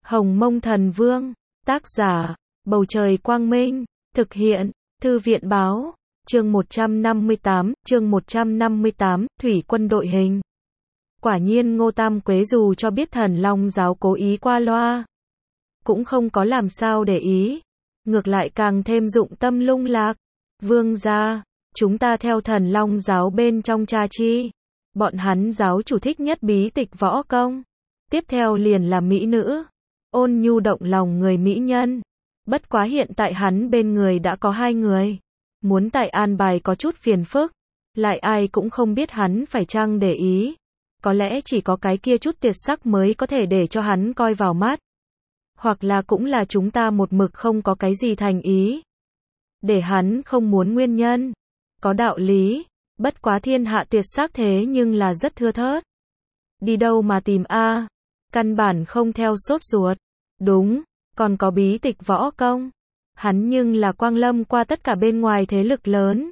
Hồng Mông Thần Vương, tác giả, Bầu Trời Quang Minh, thực hiện, Thư viện Báo, chương 158, Thủy quân đội hình. Quả nhiên Ngô Tam Quế dù cho biết Thần Long giáo cố ý qua loa, cũng không có làm sao để ý, ngược lại càng thêm dụng tâm lung lạc. Vương gia, chúng ta theo Thần Long giáo bên trong tra chi, bọn hắn giáo chủ thích nhất bí tịch võ công, tiếp theo liền là mỹ nữ, ôn nhu động lòng người mỹ nhân. Bất quá hiện tại hắn bên người đã có 2 người, muốn tại an bài có chút phiền phức, lại ai cũng không biết hắn phải chăng để ý, có lẽ chỉ có cái kia chút tiệt sắc mới có thể để cho hắn coi vào mắt, hoặc là cũng là chúng ta một mực không có cái gì thành ý, để hắn không muốn nguyên nhân. Có đạo lý, bất quá thiên hạ tiệt sắc thế nhưng là rất thưa thớt, đi đâu mà tìm a? Căn bản không theo sốt ruột. Đúng, còn có bí tịch võ công, hắn nhưng là quang lâm qua tất cả bên ngoài thế lực lớn,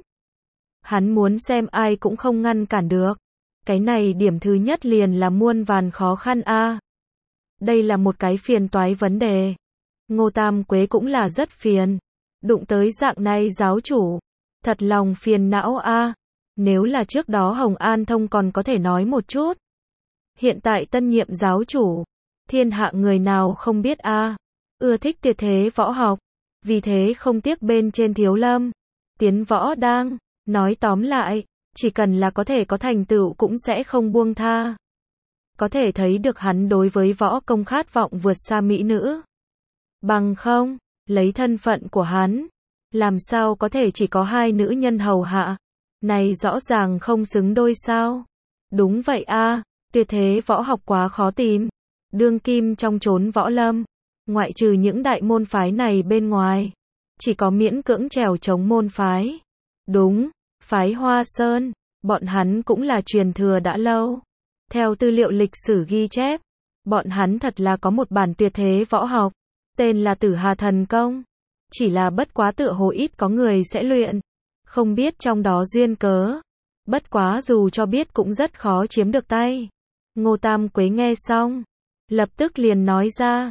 hắn muốn xem ai cũng không ngăn cản được. Cái này điểm thứ nhất liền là muôn vàn khó khăn a. Đây là một cái phiền toái vấn đề. Ngô Tam Quế cũng là rất phiền, đụng tới dạng này giáo chủ, thật lòng phiền não a. Nếu là trước đó Hồng An Thông còn có thể nói một chút, hiện tại tân nhiệm giáo chủ, thiên hạ người nào không biết a, ưa thích tuyệt thế võ học, vì thế không tiếc bên trên thiếu lâm, tiến võ đang, nói tóm lại, chỉ cần là có thể có thành tựu cũng sẽ không buông tha. Có thể thấy được hắn đối với võ công khát vọng vượt xa mỹ nữ. Bằng không, lấy thân phận của hắn, làm sao có thể chỉ có 2 nữ nhân hầu hạ, này rõ ràng không xứng đôi sao. Đúng vậy a, tuyệt thế võ học quá khó tìm. Đương kim trong chốn võ lâm, ngoại trừ những đại môn phái này bên ngoài, chỉ có miễn cưỡng trèo chống môn phái. Đúng, phái Hoa Sơn, bọn hắn cũng là truyền thừa đã lâu. Theo tư liệu lịch sử ghi chép, bọn hắn thật là có một bản tuyệt thế võ học, tên là Tử Hà Thần Công. Chỉ là bất quá tựa hồ ít có người sẽ luyện, không biết trong đó duyên cớ. Bất quá dù cho biết cũng rất khó chiếm được tay. Ngô Tam Quế nghe xong, lập tức liền nói ra,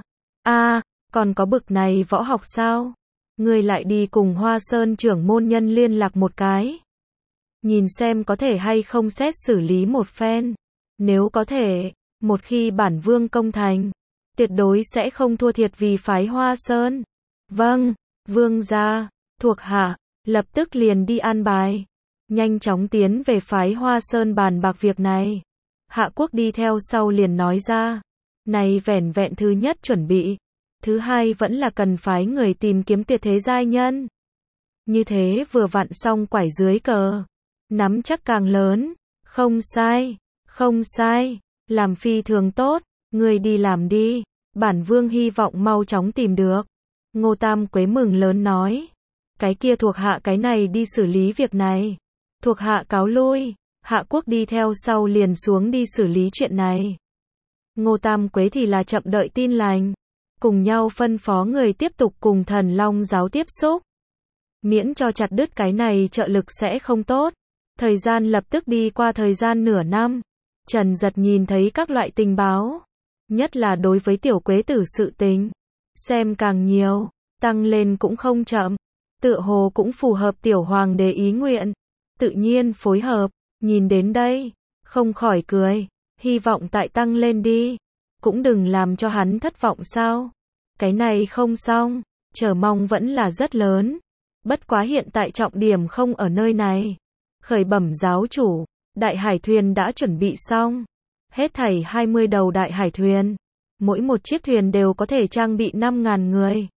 còn có bực này võ học sao? Ngươi lại đi cùng Hoa Sơn trưởng môn nhân liên lạc một cái, nhìn xem có thể hay không xét xử lý một phen. Nếu có thể, một khi bản vương công thành, tuyệt đối sẽ không thua thiệt vì phái Hoa Sơn. Vâng, vương gia, thuộc hạ, lập tức liền đi an bài, nhanh chóng tiến về phái Hoa Sơn bàn bạc việc này. Hạ Quốc đi theo sau liền nói ra, này vẻn vẹn thứ nhất chuẩn bị, thứ hai vẫn là cần phái người tìm kiếm tuyệt thế giai nhân. Như thế vừa vặn xong quải dưới cờ, nắm chắc càng lớn. Không sai, không sai, làm phi thường tốt, người đi làm đi, bản vương hy vọng mau chóng tìm được. Ngô Tam Quế mừng lớn nói, cái kia thuộc hạ cái này đi xử lý việc này, thuộc hạ cáo lui. Hạ Quốc đi theo sau liền xuống đi xử lý chuyện này. Ngô Tam Quế thì là chậm đợi tin lành, cùng nhau phân phó người tiếp tục cùng Thần Long giáo tiếp xúc, miễn cho chặt đứt cái này trợ lực sẽ không tốt. Thời gian lập tức đi qua thời gian nửa năm, Trần Giật nhìn thấy các loại tình báo, nhất là đối với tiểu Quế tử sự tình, xem càng nhiều, tăng lên cũng không chậm, tựa hồ cũng phù hợp tiểu hoàng đế ý nguyện, tự nhiên phối hợp. Nhìn đến đây, không khỏi cười, hy vọng tại tăng lên đi, cũng đừng làm cho hắn thất vọng sao. Cái này không xong, chờ mong vẫn là rất lớn, bất quá hiện tại trọng điểm không ở nơi này. Khởi bẩm giáo chủ, đại hải thuyền đã chuẩn bị xong, hết thảy 20 đầu đại hải thuyền, mỗi một chiếc thuyền đều có thể trang bị 5.000 người.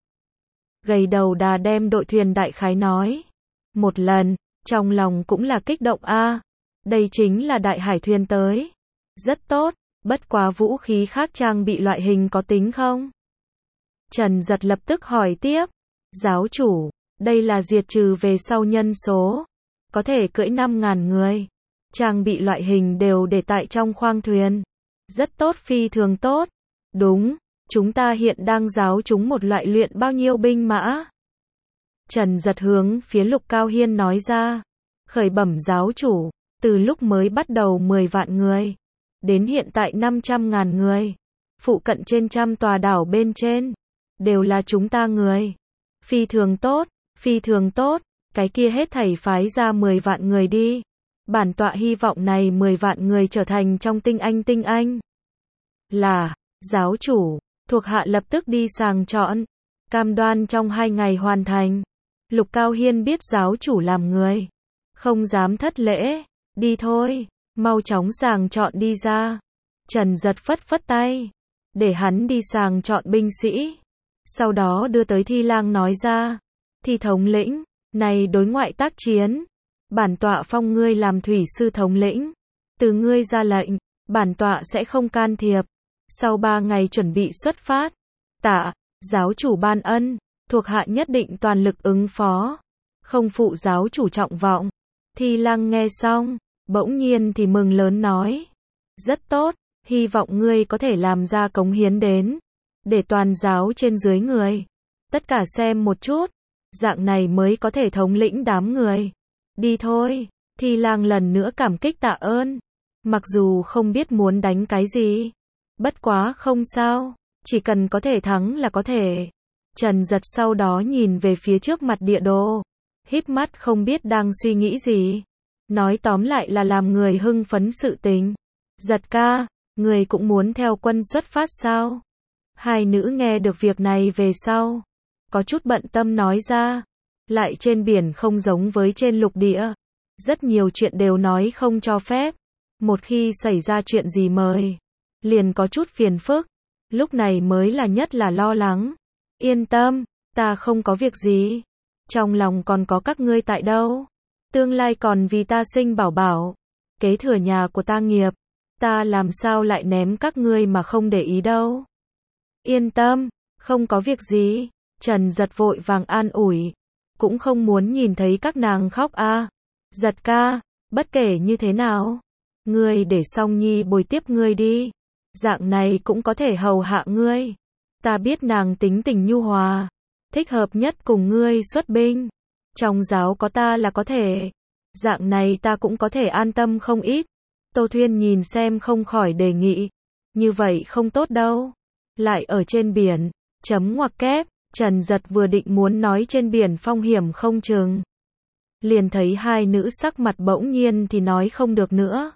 Gầy đầu đà đem đội thuyền đại khái nói một lần, trong lòng cũng là kích động a. Đây chính là đại hải thuyền tới. Rất tốt, bất quá vũ khí khác trang bị loại hình có tính không? Trần Giật lập tức hỏi tiếp. Giáo chủ, đây là diệt trừ về sau nhân số, có thể cưỡi 5.000 người. Trang bị loại hình đều để tại trong khoang thuyền. Rất tốt, phi thường tốt. Đúng, chúng ta hiện đang giáo chúng một loại luyện bao nhiêu binh mã? Trần Giật hướng phía Lục Cao Hiên nói ra. Khởi bẩm giáo chủ, từ lúc mới bắt đầu 10 vạn người, đến hiện tại 500.000 người. phụ cận trên trăm tòa đảo bên trên, đều là chúng ta người. Phi thường tốt, phi thường tốt, cái kia hết thảy phái ra 10 vạn người đi. Bản tọa hy vọng này 10 vạn người trở thành trong tinh anh. Là, giáo chủ, thuộc hạ lập tức đi sàng chọn, cam đoan trong 2 ngày hoàn thành. Lục Cao Hiên biết giáo chủ làm người, không dám thất lễ, đi thôi, mau chóng sàng chọn đi ra. Trần Giật phất tay, để hắn đi sàng chọn binh sĩ, sau đó đưa tới Thi Lang nói ra, Thi thống lĩnh, này đối ngoại tác chiến, bản tọa phong ngươi làm thủy sư thống lĩnh, từ ngươi ra lệnh, bản tọa sẽ không can thiệp. Sau 3 ngày chuẩn bị xuất phát, tạ, giáo chủ ban ân, thuộc hạ nhất định toàn lực ứng phó, không phụ giáo chủ trọng vọng. Thi Lang nghe xong, bỗng nhiên thì mừng lớn nói, rất tốt, hy vọng ngươi có thể làm ra cống hiến đến, để toàn giáo trên dưới người, tất cả xem một chút, dạng này mới có thể thống lĩnh đám người. Đi thôi, Thi Lang lần nữa cảm kích tạ ơn, mặc dù không biết muốn đánh cái gì, bất quá không sao, chỉ cần có thể thắng là có thể. Trần Giật sau đó nhìn về phía trước mặt địa đồ, híp mắt không biết đang suy nghĩ gì. Nói tóm lại là làm người hưng phấn sự tình. Giật ca, người cũng muốn theo quân xuất phát sao? Hai nữ nghe được việc này về sau, có chút bận tâm nói ra, lại trên biển không giống với trên lục địa, rất nhiều chuyện đều nói không cho phép, một khi xảy ra chuyện gì mời, liền có chút phiền phức, lúc này mới là nhất là lo lắng. Yên tâm, ta không có việc gì, trong lòng còn có các ngươi tại đâu, tương lai còn vì ta sinh bảo bảo, kế thừa nhà của ta nghiệp, ta làm sao lại ném các ngươi mà không để ý đâu. Yên tâm, không có việc gì. Trần Giật vội vàng an ủi, cũng không muốn nhìn thấy các nàng khóc a. Giật ca, bất kể như thế nào, ngươi để Song Nhi bồi tiếp ngươi đi, dạng này cũng có thể hầu hạ ngươi. Ta biết nàng tính tình nhu hòa, thích hợp nhất cùng ngươi xuất binh, trong giáo có ta là có thể, dạng này ta cũng có thể an tâm không ít. Tô Thuyên nhìn xem không khỏi đề nghị, như vậy không tốt đâu, lại ở trên biển, chấm ngoặc kép. Trần Giật vừa định muốn nói trên biển phong hiểm không chừng, liền thấy hai nữ sắc mặt bỗng nhiên thì nói không được nữa.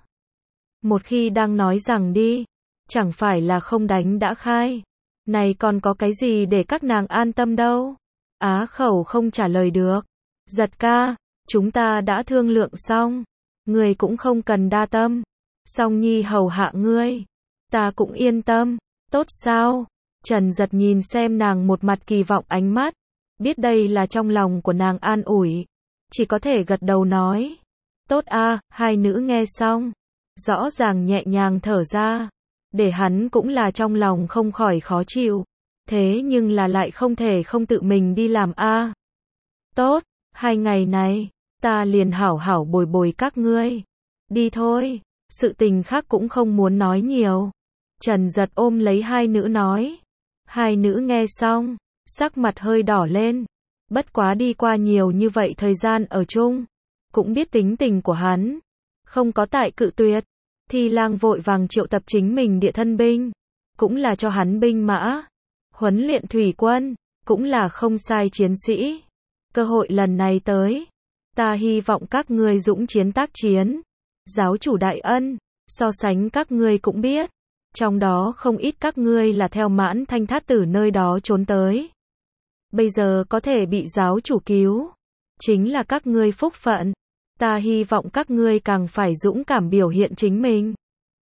Một khi đang nói rằng đi, chẳng phải là không đánh đã khai, này còn có cái gì để các nàng an tâm đâu. Á khẩu không trả lời được. Giật ca, chúng ta đã thương lượng xong, ngươi cũng không cần đa tâm, Song Nhi hầu hạ ngươi, ta cũng yên tâm. Tốt sao? Trần Giật nhìn xem nàng một mặt kỳ vọng ánh mắt, biết đây là trong lòng của nàng an ủi, chỉ có thể gật đầu nói, tốt a. Hai nữ nghe xong, rõ ràng nhẹ nhàng thở ra, để hắn cũng là trong lòng không khỏi khó chịu, thế nhưng là lại không thể không tự mình đi làm a. Tốt, 2 ngày này, ta liền hảo hảo bồi bồi các ngươi, đi thôi, sự tình khác cũng không muốn nói nhiều. Trần Giật ôm lấy hai nữ nói. Hai nữ nghe xong, sắc mặt hơi đỏ lên, bất quá đi qua nhiều như vậy thời gian ở chung, cũng biết tính tình của hắn, không có tại cự tuyệt. Thi Lang vội vàng triệu tập chính mình địa thân binh, cũng là cho hắn binh mã, huấn luyện thủy quân, cũng là không sai chiến sĩ. Cơ hội lần này tới, ta hy vọng các ngươi dũng chiến tác chiến, giáo chủ đại ân, so sánh các ngươi cũng biết. Trong đó không ít các ngươi là theo Mãn Thanh Thát Tử nơi đó trốn tới. Bây giờ có thể bị giáo chủ cứu, chính là các ngươi phúc phận. Ta hy vọng các ngươi càng phải dũng cảm biểu hiện chính mình,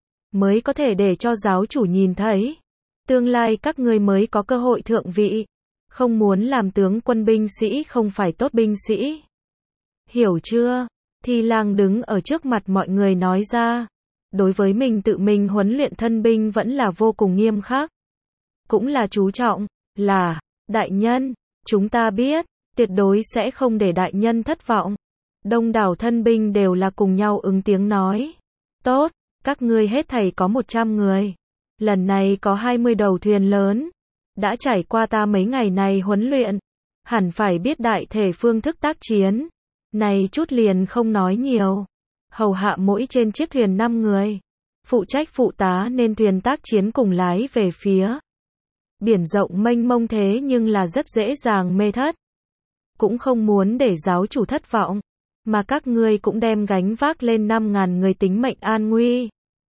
mới có thể để cho giáo chủ nhìn thấy. Tương lai các ngươi mới có cơ hội thượng vị, không muốn làm tướng quân binh sĩ không phải tốt binh sĩ. Hiểu chưa? Thi Lang đứng ở trước mặt mọi người nói ra. Đối với mình tự mình huấn luyện thân binh vẫn là vô cùng nghiêm khắc, cũng là chú trọng, là, đại nhân, chúng ta biết, tuyệt đối sẽ không để đại nhân thất vọng. Đông đảo thân binh đều là cùng nhau ứng tiếng nói. Tốt, các ngươi hết thảy có 100 người. Lần này có 20 đầu thuyền lớn. Đã trải qua ta mấy ngày này huấn luyện, hẳn phải biết đại thể phương thức tác chiến. Này chút liền không nói nhiều. Hầu hạ mỗi trên chiếc thuyền 5 người. phụ trách phụ tá nên thuyền tác chiến cùng lái về phía biển rộng mênh mông, thế nhưng là rất dễ dàng mê thất. Cũng không muốn để giáo chủ thất vọng, mà các ngươi cũng đem gánh vác lên 5.000 người tính mệnh an nguy.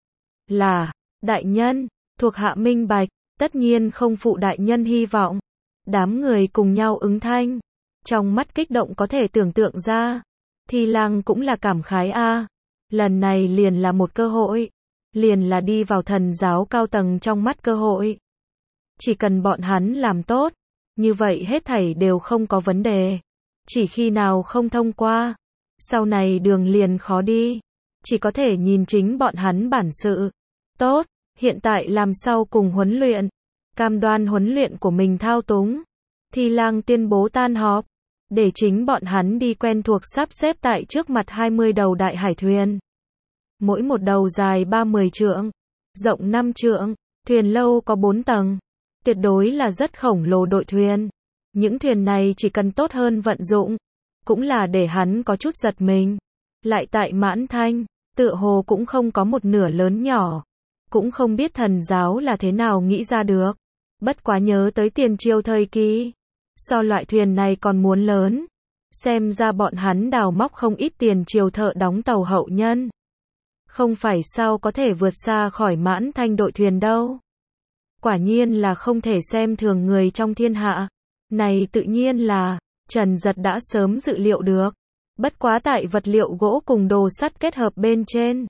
Là, đại nhân, thuộc hạ minh bạch, tất nhiên không phụ đại nhân hy vọng. Đám người cùng nhau ứng thanh, trong mắt kích động có thể tưởng tượng ra. Thi Lang cũng là cảm khái a, lần này liền là một cơ hội, liền là đi vào thần giáo cao tầng trong mắt cơ hội. Chỉ cần bọn hắn làm tốt, như vậy hết thảy đều không có vấn đề. Chỉ khi nào không thông qua, sau này đường liền khó đi. Chỉ có thể nhìn chính bọn hắn bản sự. Tốt, hiện tại làm sao cùng huấn luyện, cam đoan huấn luyện của mình thao túng. Thi Lang tuyên bố tan họp, để chính bọn hắn đi quen thuộc sắp xếp tại trước mặt 20 đầu đại hải thuyền. Mỗi một đầu dài 30 trượng, rộng 5 trượng, thuyền lâu có 4 tầng. Tuyệt đối là rất khổng lồ đội thuyền. Những thuyền này chỉ cần tốt hơn vận dụng, cũng là để hắn có chút giật mình. Lại tại Mãn Thanh, tựa hồ cũng không có một nửa lớn nhỏ. Cũng không biết thần giáo là thế nào nghĩ ra được. Bất quá nhớ tới tiền triều thời kỳ, so loại thuyền này còn muốn lớn. Xem ra bọn hắn đào móc không ít tiền triều thợ đóng tàu hậu nhân. Không phải sao có thể vượt xa khỏi Mãn Thanh đội thuyền đâu. Quả nhiên là không thể xem thường người trong thiên hạ. Này tự nhiên là, Trần Giật đã sớm dự liệu được. Bất quá tại vật liệu gỗ cùng đồ sắt kết hợp bên trên,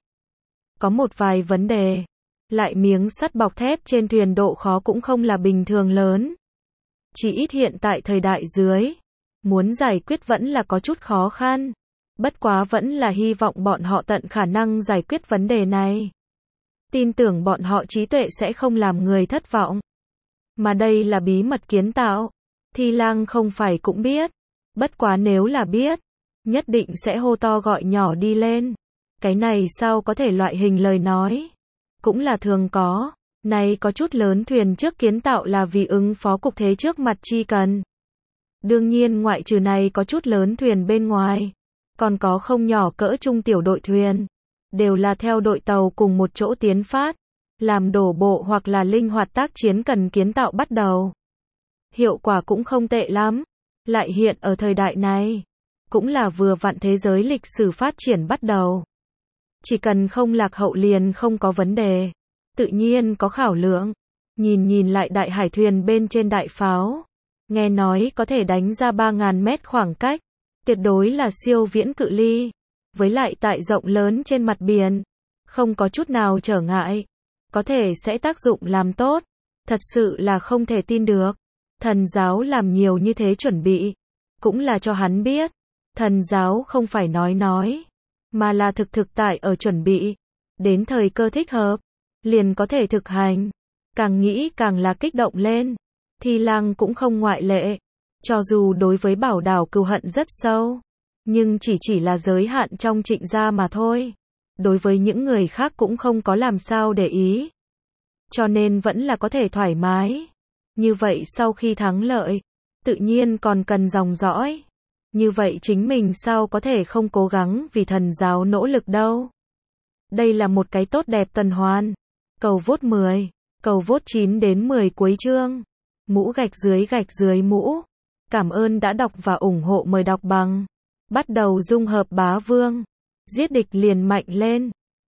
có một vài vấn đề. Lại miếng sắt bọc thép trên thuyền độ khó cũng không là bình thường lớn. Chỉ ít hiện tại thời đại dưới, muốn giải quyết vẫn là có chút khó khăn. Bất quá vẫn là hy vọng bọn họ tận khả năng giải quyết vấn đề này. Tin tưởng bọn họ trí tuệ sẽ không làm người thất vọng. Mà đây là bí mật kiến tạo. Thi Lang không phải cũng biết. Bất quá nếu là biết, nhất định sẽ hô to gọi nhỏ đi lên. Cái này sao có thể loại hình lời nói. Cũng là thường có. Này có chút lớn thuyền trước kiến tạo là vì ứng phó cục thế trước mặt chi cần. Đương nhiên ngoại trừ này có chút lớn thuyền bên ngoài, còn có không nhỏ cỡ trung tiểu đội thuyền. Đều là theo đội tàu cùng một chỗ tiến phát, làm đổ bộ hoặc là linh hoạt tác chiến cần kiến tạo bắt đầu. Hiệu quả cũng không tệ lắm, lại hiện ở thời đại này, cũng là vừa vặn thế giới lịch sử phát triển bắt đầu. Chỉ cần không lạc hậu liền không có vấn đề, tự nhiên có khảo lượng. Nhìn lại đại hải thuyền bên trên đại pháo, nghe nói có thể đánh ra 3.000 mét khoảng cách, tuyệt đối là siêu viễn cự ly. Với lại tại rộng lớn trên mặt biển, không có chút nào trở ngại, có thể sẽ tác dụng làm tốt. Thật sự là không thể tin được. Thần giáo làm nhiều như thế chuẩn bị, cũng là cho hắn biết. Thần giáo không phải nói, mà là thực tại ở chuẩn bị. Đến thời cơ thích hợp, liền có thể thực hành. Càng nghĩ càng là kích động lên. Thi Lang cũng không ngoại lệ. Cho dù đối với Bảo Đảo cừu hận rất sâu, nhưng chỉ là giới hạn trong Trịnh gia mà thôi. Đối với những người khác cũng không có làm sao để ý. Cho nên vẫn là có thể thoải mái. Như vậy sau khi thắng lợi, tự nhiên còn cần dòng dõi. Như vậy chính mình sao có thể không cố gắng vì thần giáo nỗ lực đâu. Đây là một cái tốt đẹp tuần hoàn. Cầu vote 10, cầu vote 9 đến 10 cuối chương. Mũ gạch dưới mũ. Cảm ơn đã đọc và ủng hộ, mời đọc bằng. Bắt đầu dung hợp bá vương. Giết địch liền mạnh lên.